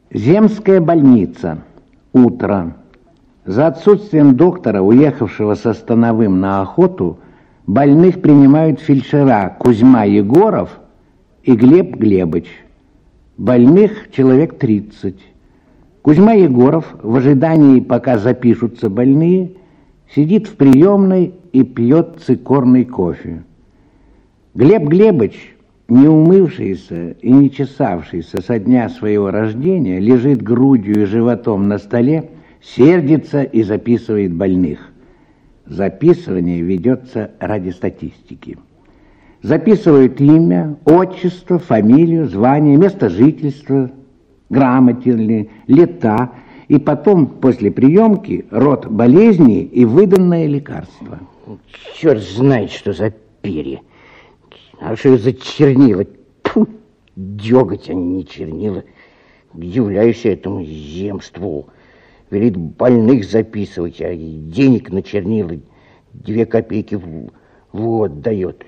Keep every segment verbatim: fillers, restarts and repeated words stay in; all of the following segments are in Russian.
Земская больница. Утро. За отсутствием доктора, уехавшего со Становым на охоту, больных принимают фельдшера Кузьма Егоров и Глеб Глебыч. Больных человек тридцать. Кузьма Егоров в ожидании, пока запишутся больные, сидит в приемной и пьет цикорный кофе. Глеб Глебыч, не умывшийся и не чесавшийся со дня своего рождения, лежит грудью и животом на столе, сердится и записывает больных. Записывание ведется ради статистики. Записывают имя, отчество, фамилию, звание, место жительства, грамоте, лета, и потом, после приемки, род болезни и выданное лекарство. Черт знает, что за перья. А что за чернила? Тьфу, деготь, а не чернила. Удивляюсь этому земству. Велит больных записывать, а денег на чернила две копейки в год дает.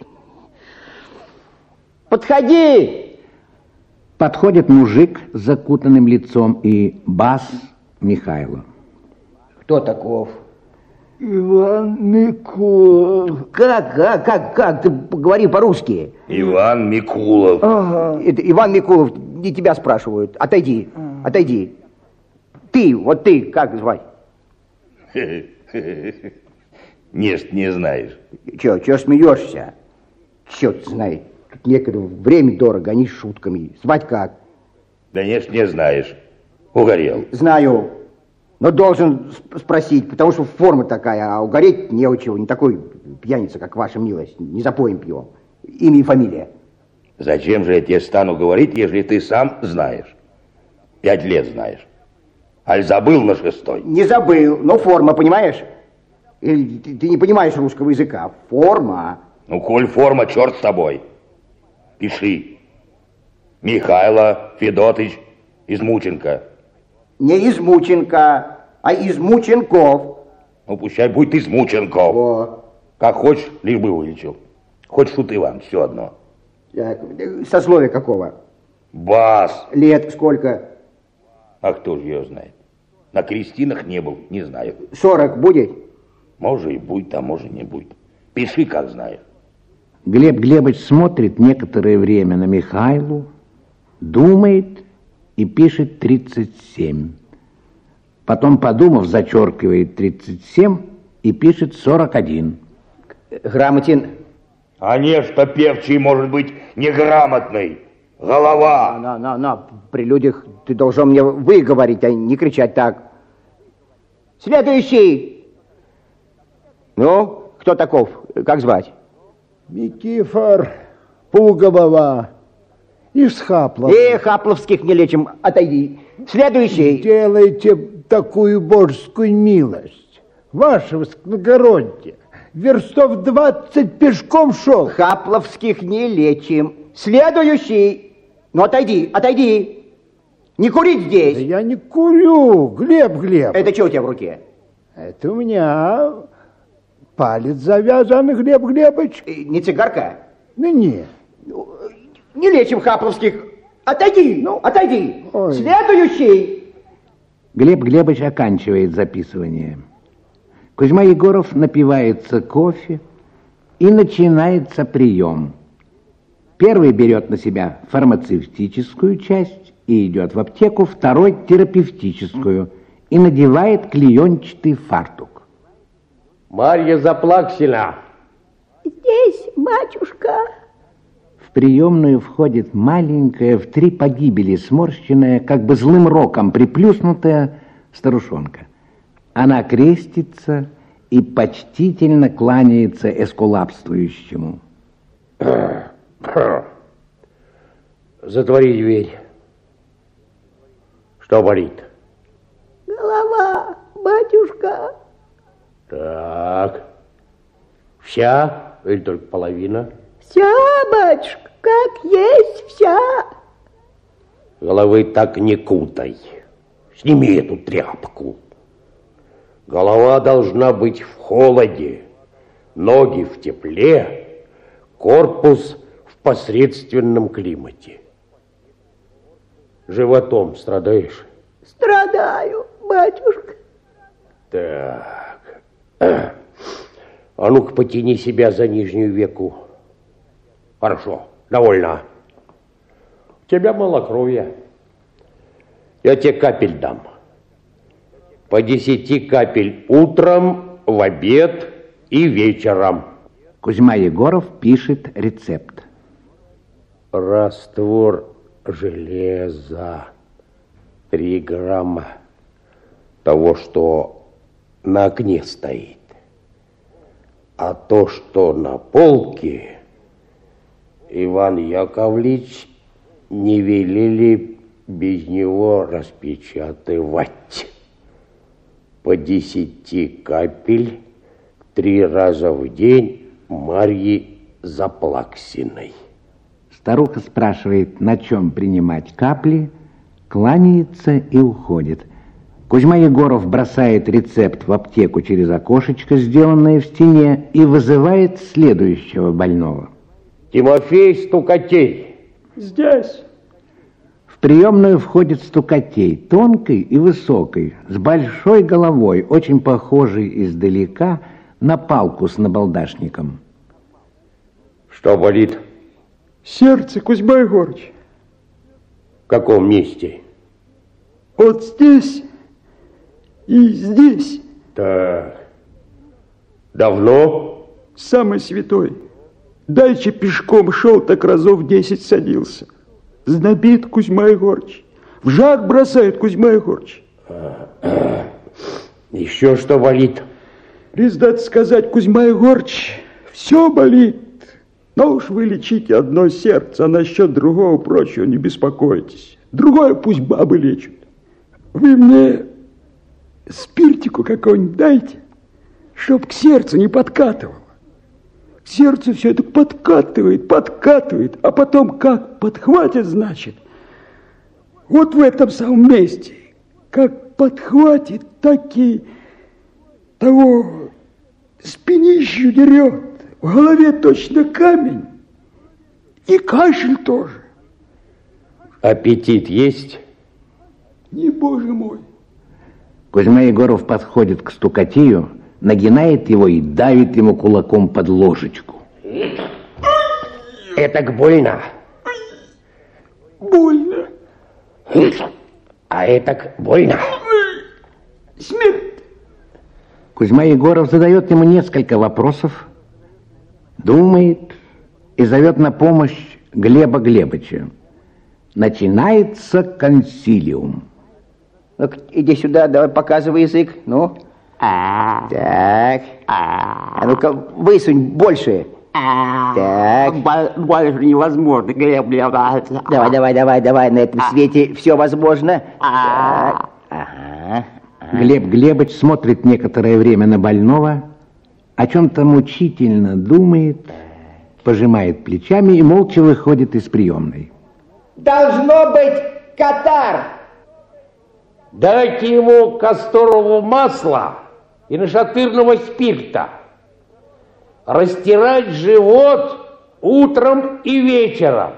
Подходи! Подходит мужик с закутанным лицом и бас Михайло. Кто таков? Иван Микулов. Как, как, как, как? Ты говори по-русски. Иван Микулов. Ага. Это Иван Микулов, не тебя спрашивают. Отойди, ага. отойди. Ты, вот ты, как звать? Нет, не знаешь. Че, че смеешься? Черт знает. Тут некогда, время дорого, они с шутками. Звать как? Да нет, не знаешь. Угорел. Знаю. Но должен спросить, потому что форма такая, а угореть не у чего. Не такой пьяница, как ваша милость. Не запоем пьем. Имя и фамилия. Зачем же я тебе стану говорить, если ты сам знаешь? Пять лет знаешь. Аль забыл на шестой? Не забыл, но форма, понимаешь? Или ты, ты не понимаешь русского языка. Форма. Ну, коль форма, черт с тобой. Пиши. Михайло Федотыч Измученко. Не Измученко, а Измученков. Ну, пущай будет Измученков. О. Как хочешь, лишь бы вылечил. Хочешь, Шут Иван, все одно. Так, сословие какого? Бас. Лет сколько? А кто же ее знает? На крестинах не был, не знаю. Сорок будет? Может и будет, а может не будет. Пиши, как знаешь. Глеб Глебыч смотрит некоторое время на Михайлу, думает и пишет тридцать семь. Потом, подумав, зачеркивает тридцать семь и пишет сорок один. Грамотен? А не, что певчий может быть неграмотный. Голова. На, на, на, при людях ты должен мне вы говорить, а не кричать так. Следующий. Ну, кто таков? Как звать? Никифор Пугобова из Хаплова. Э, хапловских не лечим, отойди. Следующий. Делайте такую божескую милость. Ваше высокогородие, верстов двадцать пешком шел. Хапловских не лечим. Следующий. Ну, отойди, отойди. Не курить здесь. Да я не курю, Глеб Глеб. Это что у тебя в руке? Это у меня палец завязан, Глеб Глебыч. Не цигарка? Ну, нет. Не лечим хапловских. Отойди, ну, отойди. Ой. Следующий. Глеб Глебыч оканчивает записывание. Кузьма Егоров напивается кофе, и начинается прием. Первый берет на себя фармацевтическую часть и идет в аптеку, второй терапевтическую и надевает клеенчатый фартук. Марья Заплаксина. Здесь, батюшка. В приемную входит маленькая, в три погибели сморщенная, как бы злым роком приплюснутая старушонка. Она крестится и почтительно кланяется эскулапствующему. Затвори дверь. Что болит? Голова, батюшка. Так. Вся или только половина? Вся, батюшка, как есть вся. Головы так не кутай. Сними эту тряпку. Голова должна быть в холоде, ноги в тепле, корпус посредственном климате. Животом страдаешь? Страдаю, батюшка. Так. А ну-ка, потяни себя за нижнюю веку. Хорошо, довольно. У тебя малокровие. Я тебе капель дам. По десяти капель утром, в обед и вечером. Кузьма Егоров пишет рецепт. Раствор железа. Три грамма того, что на окне стоит. А то, что на полке, Иван Яковлевич не велели без него распечатывать. По десяти капель три раза в день Марьи Заплаксиной. Старуха спрашивает, на чем принимать капли, кланяется и уходит. Кузьма Егоров бросает рецепт в аптеку через окошечко, сделанное в стене, и вызывает следующего больного. Тимофей Стукатей. Здесь. В приемную входит Стукатей, тонкий и высокий, с большой головой, очень похожий издалека на палку с набалдашником. Что болит? Сердце, Кузьма Егорыч. В каком месте? Вот здесь и здесь. Так. Давно? Самый святой. Дальше пешком шел, так разов десять садился. Знобит Кузьма Егорыч. В жар бросает Кузьма Егорыч. Еще что болит? Признаться сказать, Кузьма Егорыч, все болит. Но уж вы лечите одно сердце, а насчет другого прочего не беспокойтесь. Другое пусть бабы лечат. Вы мне спиртику какого-нибудь дайте, чтоб к сердцу не подкатывало. К сердцу все это подкатывает, подкатывает, а потом как подхватит, значит. Вот в этом самом месте, как подхватит, так и того спинищу дерет. В голове точно камень. И кашель тоже. Аппетит есть? Не, боже мой. Кузьма Егоров подходит к Стукатею, нагинает его и давит ему кулаком под ложечку. Этак больно. Больно. А этак больно. Смерть. Кузьма Егоров задает ему несколько вопросов, думает и зовет на помощь Глеба Глебыча. Начинается консилиум. Ну-ка, иди сюда, давай показывай язык. Ну. А. Так. А. А ну-ка, высунь больше. А. Так. Больше невозможно, Глеб, Глеб. Давай, давай, давай, давай. На этом свете все возможно. А. Так. Ага. Глеб Глебыч смотрит некоторое время на больного, о чем-то мучительно думает, пожимает плечами и молча выходит из приемной. Должно быть катар. Дайте ему касторового масла и нашатырного спирта. Растирать живот утром и вечером.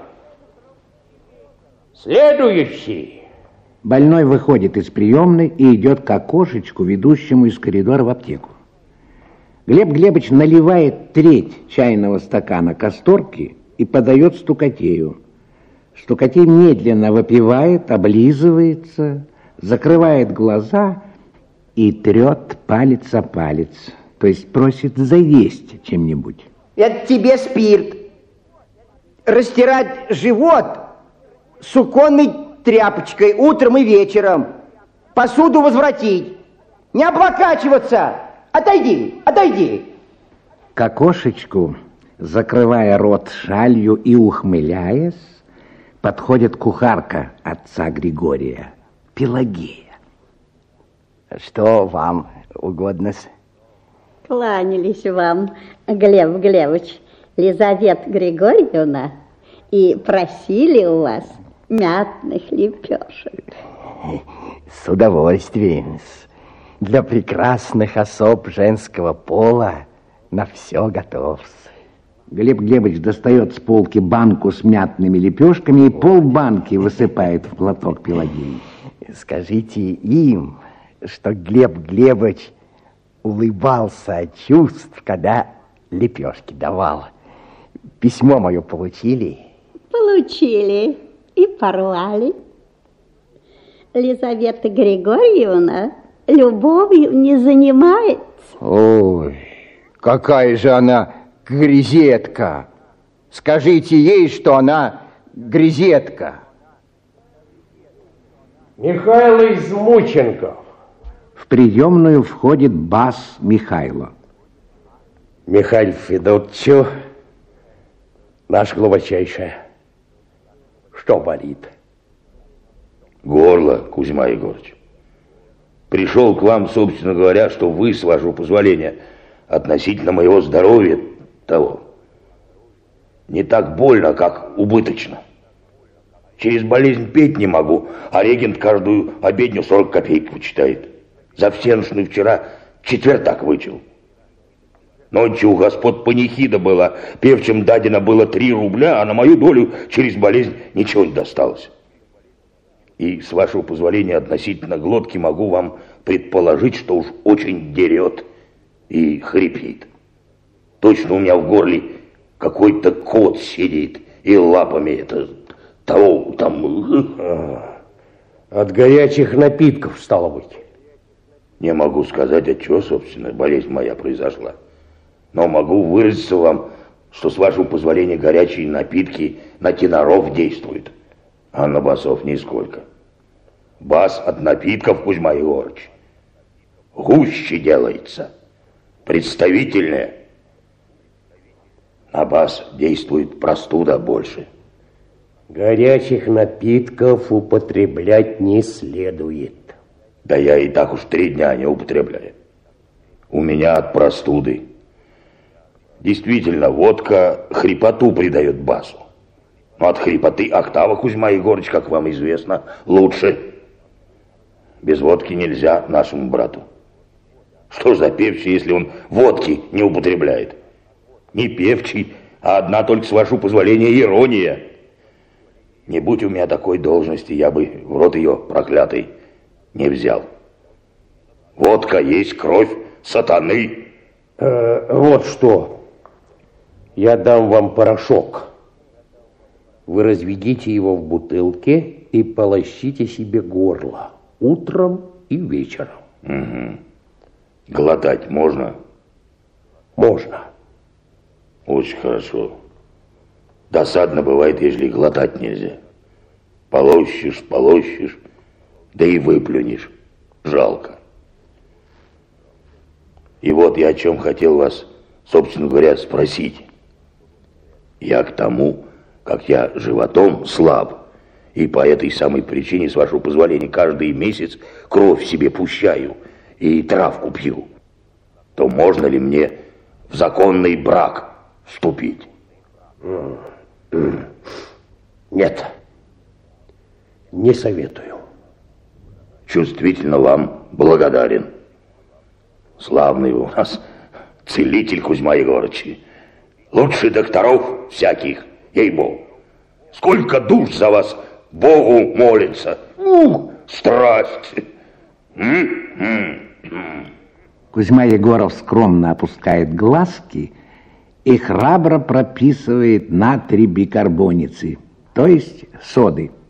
Следующий. Больной выходит из приемной и идет к окошечку, ведущему из коридора в аптеку. Глеб Глебыч наливает треть чайного стакана касторки и подает Стукатею. Стукатей медленно выпивает, облизывается, закрывает глаза и трет палец о палец, то есть просит заесть чем-нибудь. Это тебе спирт. Растирать живот суконной тряпочкой утром и вечером. Посуду возвратить. Не облокачиваться. Отойди, отойди. К окошечку, закрывая рот шалью и ухмыляясь, подходит кухарка отца Григория, Пелагея. Что вам угодно-с? Кланялись вам, Глеб Глебович, Лизавета Григорьевна, и просили у вас мятных лепешек. С удовольствием. Для прекрасных особ женского пола на все готов. Глеб Глебович достает с полки банку с мятными лепешками и полбанки высыпает в платок Пелагеи. Скажите им, что Глеб Глебович улыбался от чувств, когда лепешки давал. Письмо мое получили? Получили и порвали. Лизавета Григорьевна любовью не занимается. Ой, какая же она грезетка. Скажите ей, что она грезетка. Михайло Измученков. В приемную входит бас Михайло. Михаил Федотович, наш глубочайшее. Что болит? Горло, Кузьма Егорыч. Пришел к вам, собственно говоря, что вы, с вашего позволения, относительно моего здоровья того, не так больно, как убыточно. Через болезнь петь не могу, а регент каждую обедню сорок копеек вычитает. За всеношный вчера четвертак вычел. Ночью у господ панихида была, певчим дадено было три рубля, а на мою долю через болезнь ничего не досталось. И, с вашего позволения, относительно глотки могу вам предположить, что уж очень дерет и хрипит. Точно у меня в горле какой-то кот сидит и лапами это того там... От горячих напитков, стало быть. Не могу сказать, от чего, собственно, болезнь моя произошла. Но могу выразиться вам, что, с вашего позволения, горячие напитки на теноров действуют, а на басов нисколько. Бас от напитков, Кузьма Егорыч, гуще делается, представительнее. На бас действует простуда больше. Горячих напитков употреблять не следует. Да я и так уж три дня не употребляю. У меня от простуды. Действительно, водка хрипоту придает басу. Но от хрипоты октава, Кузьма Егорыч, как вам известно, лучше. Без водки нельзя нашему брату. Что за певчий, если он водки не употребляет? Не певчий, а одна только, с вашего позволения, ирония. Не будь у меня такой должности, я бы в рот ее проклятый не взял. Водка есть кровь сатаны. Э, вот что. Я дам вам порошок. Вы разведите его в бутылке и полощите себе горло утром и вечером. Угу. Глотать можно? Можно. Очень хорошо. Досадно бывает, если глотать нельзя. Полощешь, полощешь, да и выплюнешь. Жалко. И вот я о чем хотел вас, собственно говоря, спросить. Я к тому, как я животом слаб, и по этой самой причине, с вашего позволения, каждый месяц кровь себе пущаю и травку пью, то можно ли мне в законный брак вступить? Нет, не советую. Чувствительно вам благодарен. Славный у нас целитель, Кузьма Егорыч. Лучше докторов всяких, ей-богу. Сколько душ за вас Богу молится. Ух, страсть. Кузьма Егоров скромно опускает глазки и храбро прописывает натрий бикарбоницы, то есть соды.